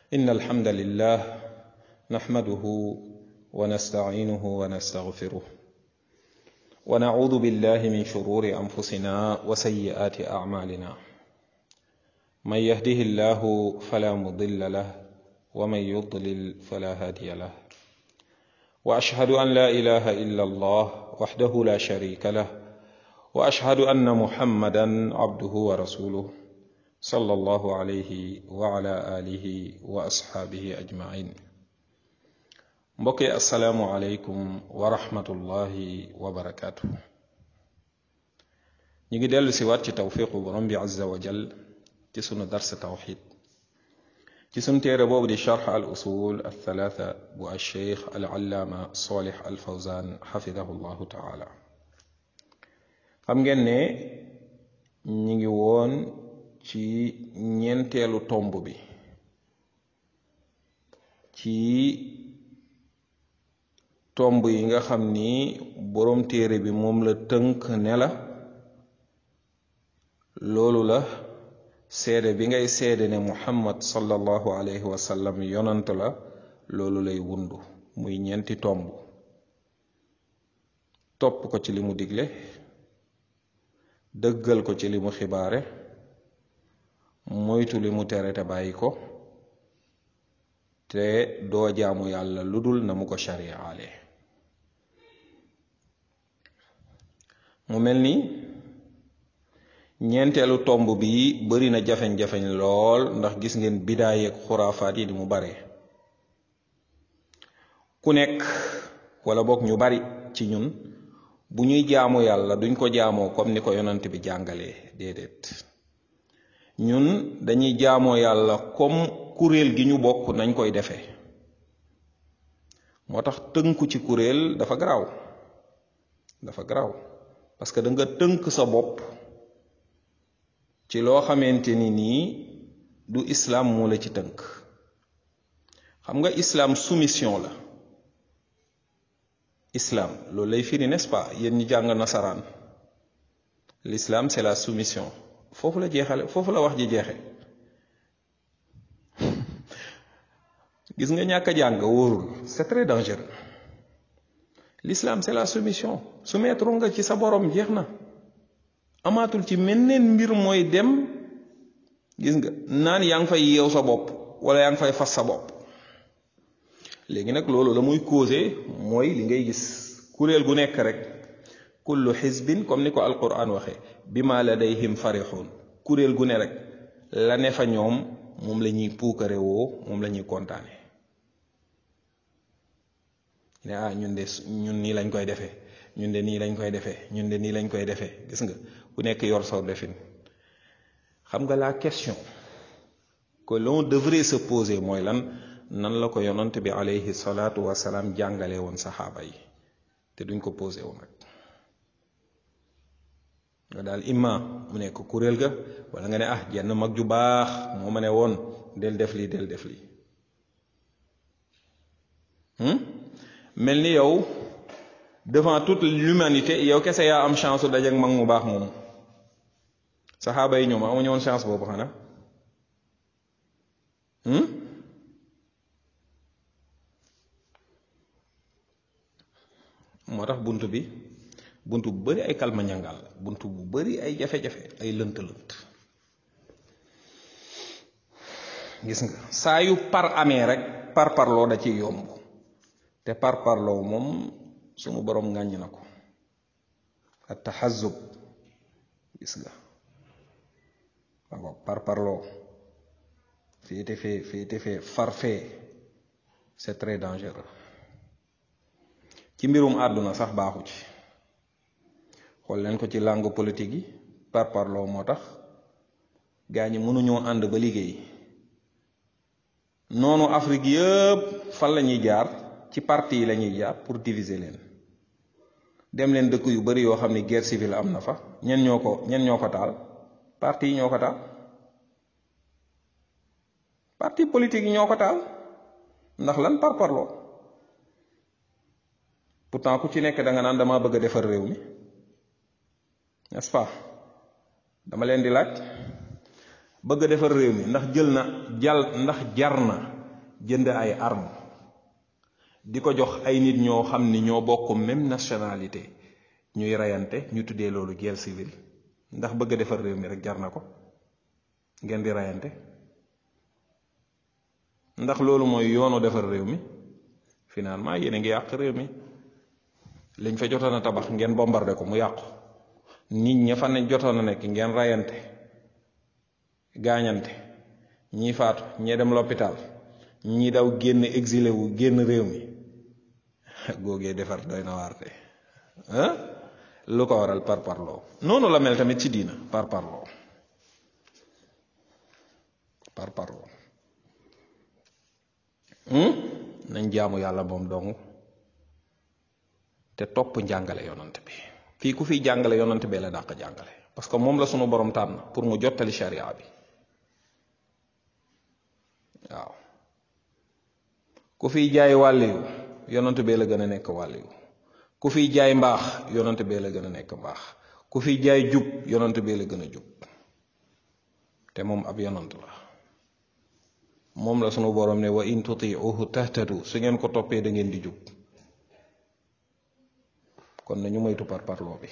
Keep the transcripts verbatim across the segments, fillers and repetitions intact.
إن الحمد لله نحمده ونستعينه ونستغفره ونعوذ بالله من شرور أنفسنا وسيئات أعمالنا من يهده الله فلا مضل له ومن يضلل فلا هادي له وأشهد أن لا إله إلا الله وحده لا شريك له وأشهد أن محمدا عبده ورسوله صلى الله عليه وعلى آله وأصحابه أجمعين mbokki assalaamu aleykum wa rahmatullahi wa barakaatu. ñu ngi dellu si waat ci tawfiqu borom bi azza wa jal ci sunu dars tawxid ci sunu téere boobu di charx al usul al thalatha bu al cheikh al allaama salih al fawzan xafidahu llahu taala. xam ngeen ne ñu ngi woon ci ñeenteelu tomb bi ci tomb yi nga xam ni boroom téere bi moom la tënk ne la loolu la seede bi ngay seede ne muhammad sallallahu alayhi wa sallam yonant la loolu lay wundu muy ñeenti tomb. topp ko ci li mu digle, dëggal ko ci li mu xibaare, moytu li mu tere te bàyyi ko, te doo jaamu yàlla lu dul na mu ko shariaale. mu mel ni ñeenteelu tomb bi bari na jafeñ-jafeñ lool ndax gis ngeen bidaay ak xuraafaat yi di mu bare. ku nekk wala boog ñu bari ci ñun bu ñuy jaamu yàlla duñ ko jaamoo comme ni ko yonant bi jàngalee déedéet. ñun dañuy jaamoo yàlla comme kuréel gi ñu bokk nañ koy defee. moo tax tënku ci kuréel dafa garaaw dafa garaaw parce que da nga tënk sa bopp ci loo xamante ni nii du islam moo la ci tënk. xam nga islam soumission la. islam loolu lay firi, n'est-ce pas yéen ñi jàng nasaraan. l'islam c'est la soumission. foofu la jeexale foofu la wax ji jeexe gis nga ñàkk a jàng wóorul, c'est très dangereux. l'islam c'est la soumission. soumettre nga ci sa borom, jeex na. amaatul ci meneen mbir mooy dem gis nga naan yaa ngi fay yeew sa bopp wala yaa ngi fay fas sa bopp. léegi nag loolu la muy causé mooy li ngay gis kuréel gu nekk rek kullu xisbin comme ni ko alquran waxe bima ladayhim farixuun. kuréel gu ne rek la ne fa ñoom moom la ñuy puukare woo, moom la ñuy kontaane ne ah ñun de ñun nii lañ koy defee, ñun de nii lañ koy defee, ñun de nii lañ koy defee. gis nga ku nekk yor saw defin. xam nga la question que l'on devrait se poser mooy lan nan la ko yonant bi alayhi salaatu wasalaam jàngale woon saxaaba yi, te duñ ko posé wu nag. nga daal imma mu nekk kuréel ga wala nga ne ah jenn mag ju baax moo ma ne woon del def lii del def lii. mel ni yow devant toute l'humanité yow kese yaa am chance su dajeek mag mu baax moom. saxaaba yi ñoom amuñu woon chance boobu xanaa. moo tax bunt bi bunt bu bari ay kalma ñangal la, bunt bu bari ay jafe-jafe, ay lënt-lënt. gis nga saa yu par amee rek par parloo da ciy yomb, te par parloo moom sunu borom ŋàññ na ko. at taxazub gis nga waaw par parloo féete fee féete fee far fee c'est très dangereux. ci mbirum àdduna sax baaxu ci. xool leen ko ci langue politique yi par parloo moo tax gaa ñi mënuñoo ànd ba liggéey. noonu Afrique yëpp fan la ñuy jaar ci parti yi la ñuy jaar pour diviser leen. dem leen dëkk yu bari yoo xam ne guerre civile am na fa, ñen ñoo ko ñen ñoo ko taal. parti yi ñoo ko taal. parti politique yi ñoo ko taal. ndax lan par parloo. pourtant ku ci nekk da nga naan dama bëgg a defar réew mi, n'est-ce pas. dama leen di laaj bëgg a defar réew mi ndax jël na jal ndax jar na jënd ay armes di ko jox ay nit ñoo xam ni ñoo bokk même nationalité ñuy rayante ñu tuddee loolu guerre civile ndax bëgg a defar réew mi rek jar na ko ngeen di rayante ndax loolu mooy yoonu defar réew mi finalement yéen a ngi yàq réew mi liñ fa jotoon a tabax ngeen bombardé ko mu yàqu nit ña fa ne jotoon a nekk ngeen rayante gaañante ñii faatu ñee dem l'hôpital ñii daw génn exilé wu génn réew mi googee defar doy na waar de ah lu ko waral par parloo noonu la mel tamit ci diina par parloo par parloo nañ jaamu yàlla moom dong te topp njàngale yonant bi fii ku fiy jàngale yonant bee la dàq jàngale parce que moom la sunu borom tànn pour mu jottali sharia bi waaw ku fiy jaay wàlliyu yonant bee la gën a nekk wàlliyu ku fiy jaay mbaax yonant bee la gën a nekk mbaax ku fiy jaay jub yonant bee la gën a jub te moom ab yonant la moom la sunu borom ne wa in tutiuhu tahtadu su ngeen ko toppee da ngeen di jub kon nañu moytu par parloo bi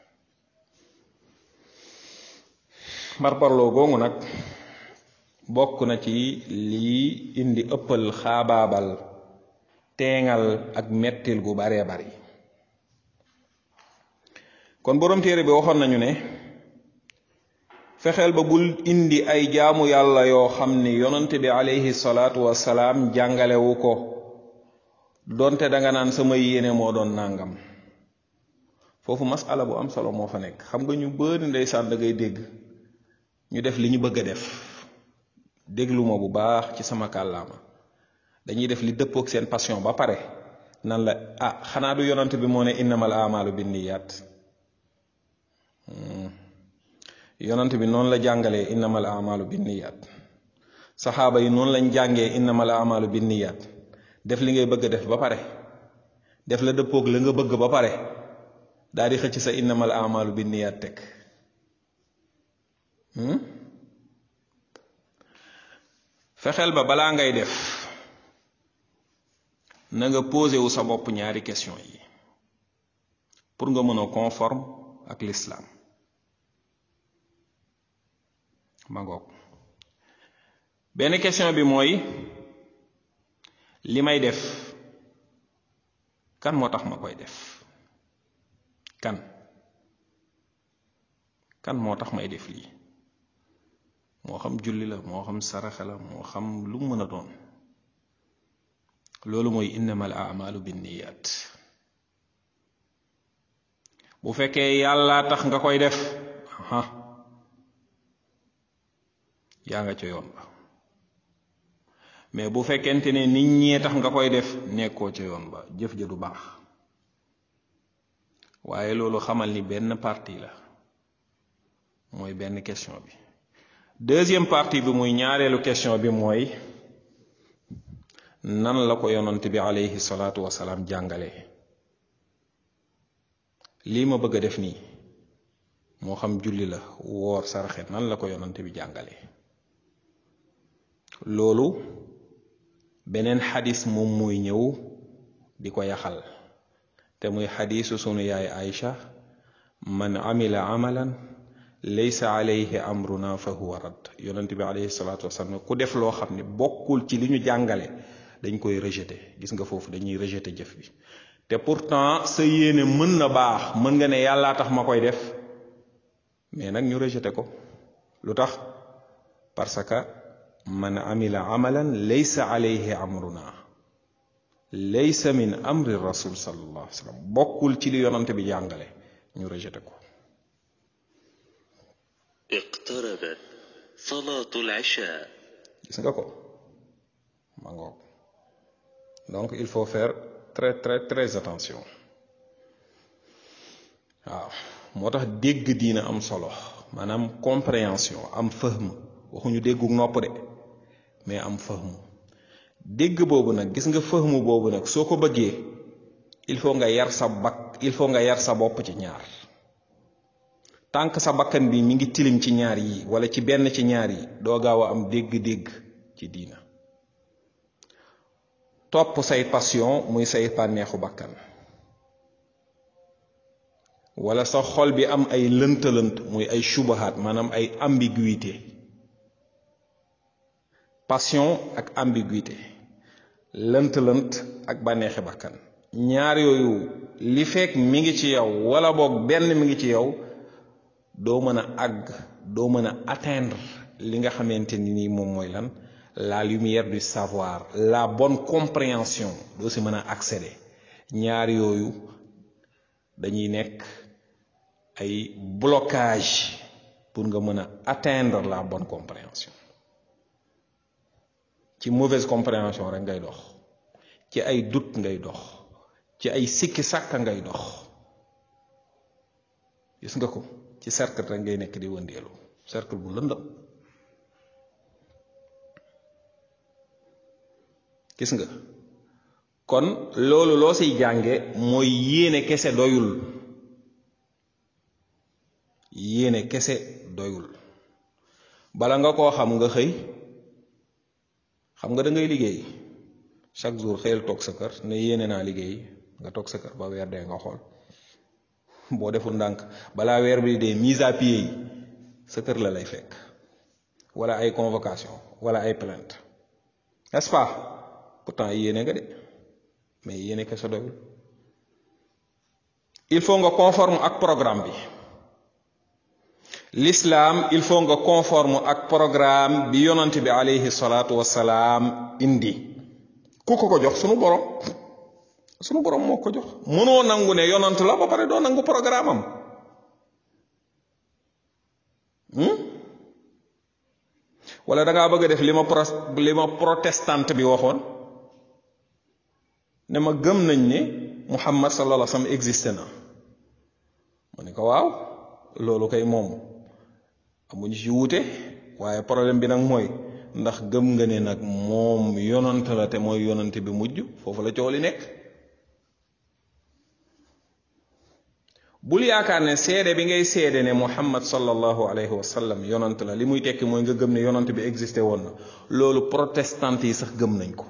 par parloo googu nag bokk na ci lii indi ëppal xaabaabal teengal ak mettil gu baree bari kon borom téere bi waxoon nañu ne fexeel ba bul indi ay jaamu yàlla yoo xam ni yonante bi alayhi salaatu wasalaam jàngalewu ko donte danga naan sama yéene moo doon nàngam foofu masala bu am solo moo fa nekk xam nga ñu bëri ndeysaan da ngay dégg ñu def li ñu bëgg a def déglu ma bu baax ci sama kàllaama dañuy def li dëppook seen passion ba pare nan la ah xanaa du yonante bi moo ne innamal amalu binniyaat yonante bi noonu la jàngalee innamal amalu binniyaat saxaaba yi noonu lañ jàngee innamal amalu binniyaat def li ngay bëgg a def ba pare def la dëppook la nga bëgg ba pare daal di xëcc sa innamal amalu binniyaat teg fexeel ba balaa ngay def na nga posé wu sa bopp ñaari question yi pour nga mën a conforme ak l'islam ma ngoog benn question bi mooy li may def kan moo tax ma koy def kan kan moo tax may def lii moo xam julli la moo xam saraxa la moo xam lu mu mën a doon loolu mooy innamal a'malu binniyat bu fekkee yàlla tax nga koy def aha yaa nga ca yoon ba mais bu fekkente ne nit ñee tax nga koy def nekkoo ca yoon ba jëf ja du baax waaye loolu xamal ni benn partie la mooy benn question bi deuxième partie bi muy ñaareelu question bi mooy nan la ko yonent bi alayhi salaatu wasalaam jàngale lii ma bëgg a def nii moo xam julli la woor saraxe nan la ko yonent bi jàngale loolu beneen xadis moom mooy ñëw di ko yaxal te muy xadisu sunu yaay Aïcha man amila amalan laysa alayhi amruna fa huwa rad yonent bi alayhi salaatu wasalaam ku def loo xam ne bokkul ci li ñu jàngale dañ koy rejeté gis nga foofu dañuy rejeté jëf bi te pourtant sa yéene mën na baax mën nga ne yàllaa tax ma koy def mais nag ñu rejeté ko lu tax parce que man amila amalan laysa alayhi amruna laysa min amri rasul sallallahu alayhi wa sallam bokkul ci li yonante bi jàngale ñu rejeté ko iqtarabat salatul isha gis nga ko ma ngoog donc il faut faire très très très attention waaw moo tax dégg diina am solo maanaam compréhension am fahm waxuñu déggu nopp de mais am fahm dégg boobu nag gis nga fahm boobu nag soo ko bëggee il faut nga yar sa bak il faut nga yar sa bopp ci ñaar tànk sa bakkan bi mi ngi tilim ci ñaar yi wala ci benn ci ñaar yi doo gaaw a am dégg-dégg ci diina topp say passion muy say bànneexu bakkan wala sa xol bi am ay lënt-lënt muy ay shubahaat maanaam ay ambiguïté passion ak ambiguïté lënt-lënt ak bànneexi bakkan ñaar yooyu li fekk mi ngi ci yow wala boog benn mi ngi ci yow doo mën a àgg doo mën a atteindre li nga xamante ni nii moom mooy lan la lumière du savoir la bonne compréhension doo si mën a accéder ñaar yooyu dañuy nekk ay blocage pour nga mën a atteindre la bonne compréhension ci mauvaise compréhension rek ngay dox ci ay doute ngay dox ci ay sikki sàkka ngay dox gis nga ko ci cercle rek ngay nekk di wëndeelu cercle bu lëndëm gis nga kon loolu loo siy jànge mooy yéene kese doyul yéene kese doyul bala nga koo xam nga xëy xam nga da ngay liggéey chaque jour xëyal toog sa kër ne yéene naa liggéey nga toog sa kër ba weer dee nga xool boo deful ndànk balaa weer bi dee mise à pied yi sa kër la lay fekk wala ay convocation wala ay plainte n'est-ce pas pourtant yéene nga de mais yéene kese doyul il faut nga conforme ak programme bi l'islam il faut nga conforme ak programme bi yonent bi alayhi salaatu wassalaam indi ku ko ko jox sunu borom sunu borom moo ko jox mënoo nangu ne yonent la ba pare doo nangu programme am wala da ngaa bëgg a def li ma pro li ma protestante bi waxoon ne ma gëm nañ ne Muhammad sallallahu alayhi wa sallam existé na ma ne ko waaw loolu kay moom amuñu ci wuute waaye problème bi nag mooy ndax gëm nga ne nag moom yonant la te mooy yonant bi mujj foofu la coow li nekk bul yaakaar ne seede bi ngay seede ne Muhammad sallallahu alayhi wa sallam yonant la li muy tekki mooy nga gëm ne yonant bi existé woon na loolu protestant yi sax gëm nañ ko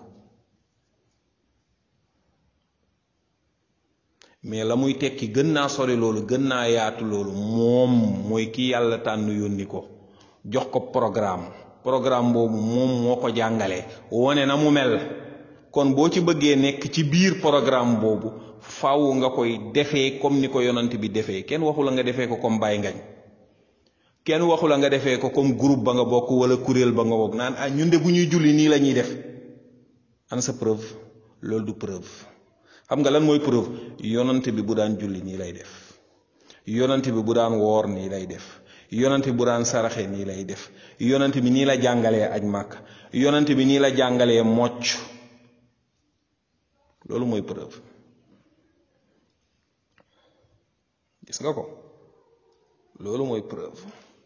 mais la muy tekki gën naa sori loolu gën naa yaatu loolu moom mooy ki yàlla tànn yónni ko jox ko programme programme boobu moom moo ko jàngalee wane na mu mel kon boo ci bëggee nekk ci biir programme boobu faaw nga koy defee comme ni ko yonant bi defee kenn waxu la nga defee ko comme Baye Ngañ kenn waxu la nga defee ko comme groupe ba nga bokk wala kuréel ba nga bokk naan ah ñun de bu ñuy julli nii la ñuy def an sa preuve loolu du preuve xam nga lan mooy preuve yonant bi bu daan julli nii lay def yonant bi bu daan woor nii lay def yonant bi bu daan saraxe nii lay def yonant bi nii la jàngalee aj màkk yonant bi nii la jàngalee mocc loolu mooy preuve gis nga ko loolu mooy preuve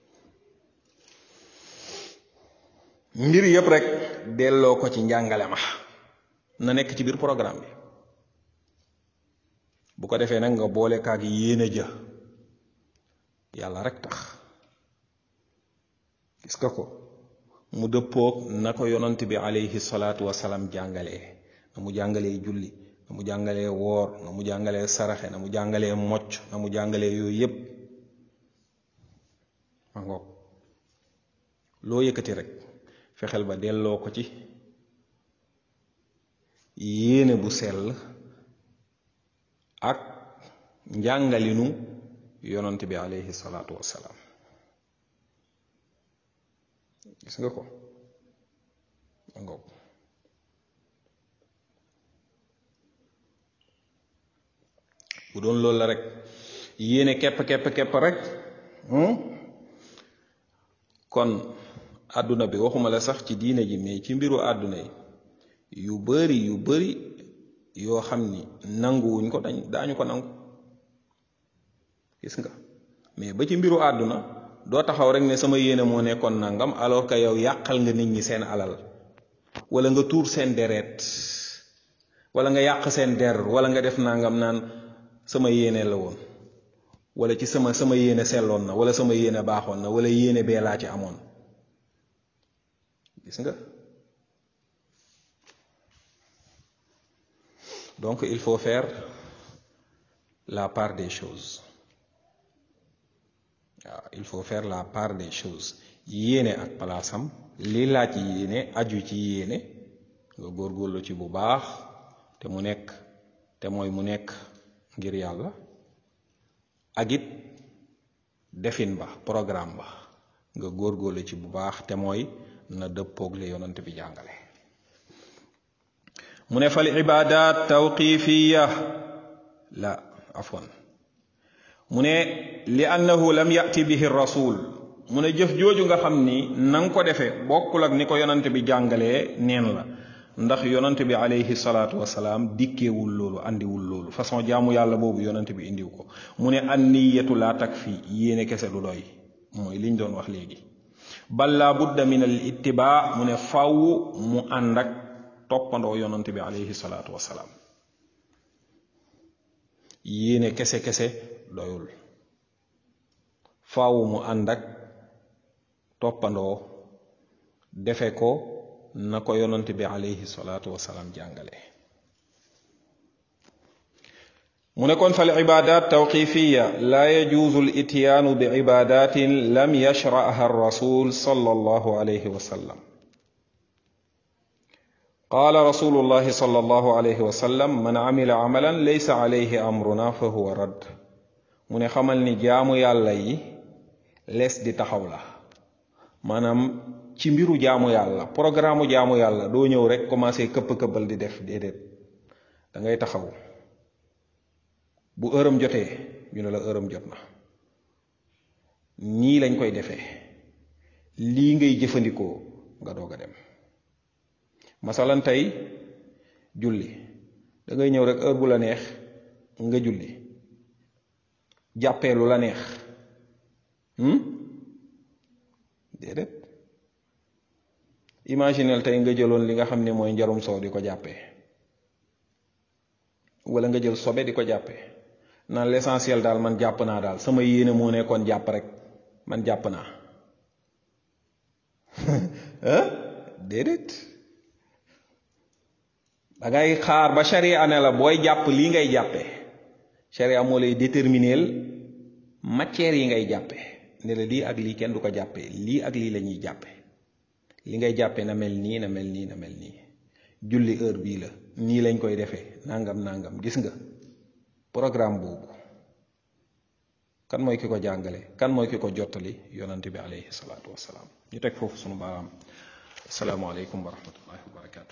mbir yëpp rek delloo ko ci njàngale ma na nekk ci biir programme bi bu ko defee nag nga boole kaag yéene ja yàlla rek tax gis nga ko mu dëppoog na ko yonant bi alayhi salaatu wasalaam jàngalee na mu jàngalee julli na mu jàngalee woor na mu jàngalee saraxe na mu jàngalee mocc na mu jàngalee yooyu yépp ma ngoog loo yëkkati rek fexeel ba delloo ko ci yéene bu sell ak njàngalinu yonant bi alayhi salaatu wassalaam gis nga ko ma ngoog bu doon loolu la rek yéene kepp kepp kepp rek kon àdduna bi waxuma la sax ci diine ji mais ci mbiru àdduna yi yu bari yu bari yoo xam ni nanguwuñ ko dañ daañu ko nangu gis nga mais ba ci mbiru àdduna doo taxaw rek ne sama yéene moo nekkoon nangam alors que yow yàqal nga nit ñi seen alal wala nga tuur seen deret wala nga yàq seen der wala nga def nangam naan sama yéene la woon wala ci sama sama yéene selloon na wala sama yéene baaxoon na wala yéene bee laa ci amoon gis nga donc il faut faire la part des choses waaw il faut faire la part des choses yéene ak palaasam li laaj yéene aju ci yéene nga góorgóorlu ci bu baax te mu nekk te mooy mu nekk ngir yàlla ak it defin ba programme ba nga góorgóorlu ci bu baax te mooy na dëppoog li yonent bi jàngale mu ne fal ibadat tawqifiya la afwan mu ne li annahu lam yati bihi rasul mu ne jëf jooju nga xam ni nanga ko defee bokkul ak ni ko yonent bi jàngalee neen la ndax yonent bi alayhi salaatu wasalaam dikkeewul loolu andiwul loolu façon jaamu yàlla boobu yonent bi indiw ko mu ne an niyatu laa takfi yéene kese du doy mooy liñ doon wax léegi bal laa budda min al ittibaa mu ne fàww mu ànd ak toppandoo yonent bi alayhi salaatu wasalaam yéene kese kese doyul faaw mu ànd ak toppandoo defe ko na ko yonent bi alayhi salaatu wasalaam jàngale mu ne kon fal ibadat tawqifiya la yajuzu al ityaanu bi ibadatin lam yashraha ar rasul sallallahu alayhi wa sallam قال رسول الله صلى الله عليه وسلم من عمل عملا ليس عليه أمرنا فهو رد mu ne xamal ni jaamu yàlla yi lees di taxaw la maanaam ci mbiru jaamu yàlla programme jaamu yàlla doo ñëw rek commencé këpp-këppal di def déedéet da ngay taxaw bu ërëm jotee ñu ne la ërëm jot na nii lañ koy defee lii ngay jëfandikoo nga doog a dem masalan tey julli da ngay ñëw rek heure bu la neex nga julli jàppee lu la neex déedéet imaginel tey nga jëloon li nga xam ne mooy njarum soow di ko jàppee wala nga jël sobe di ko jàppee naan l'essentiel daal man jàpp naa daal sama yéene moo nekkoon jàpp rek man jàpp naa ah déedéet da ngay xaar ba sharia ne la booy jàpp lii ngay jàppee sharia moo lay déterminer matière yi ngay jàppee ne la lii ak lii kenn du ko jàppee lii ak lii la ñuy jàppee li ngay jàppee na mel nii na mel nii na mel nii julli heure bii la nii lañ koy defee nangam nangam gis nga programme boobu kan mooy ki ko jàngale kan mooy ki ko jottali yonante bi alayhi salaatu wassalaam ñu teg foofu sunu baaraam asalaamaaleykum wa rahmatullahi wa barakatu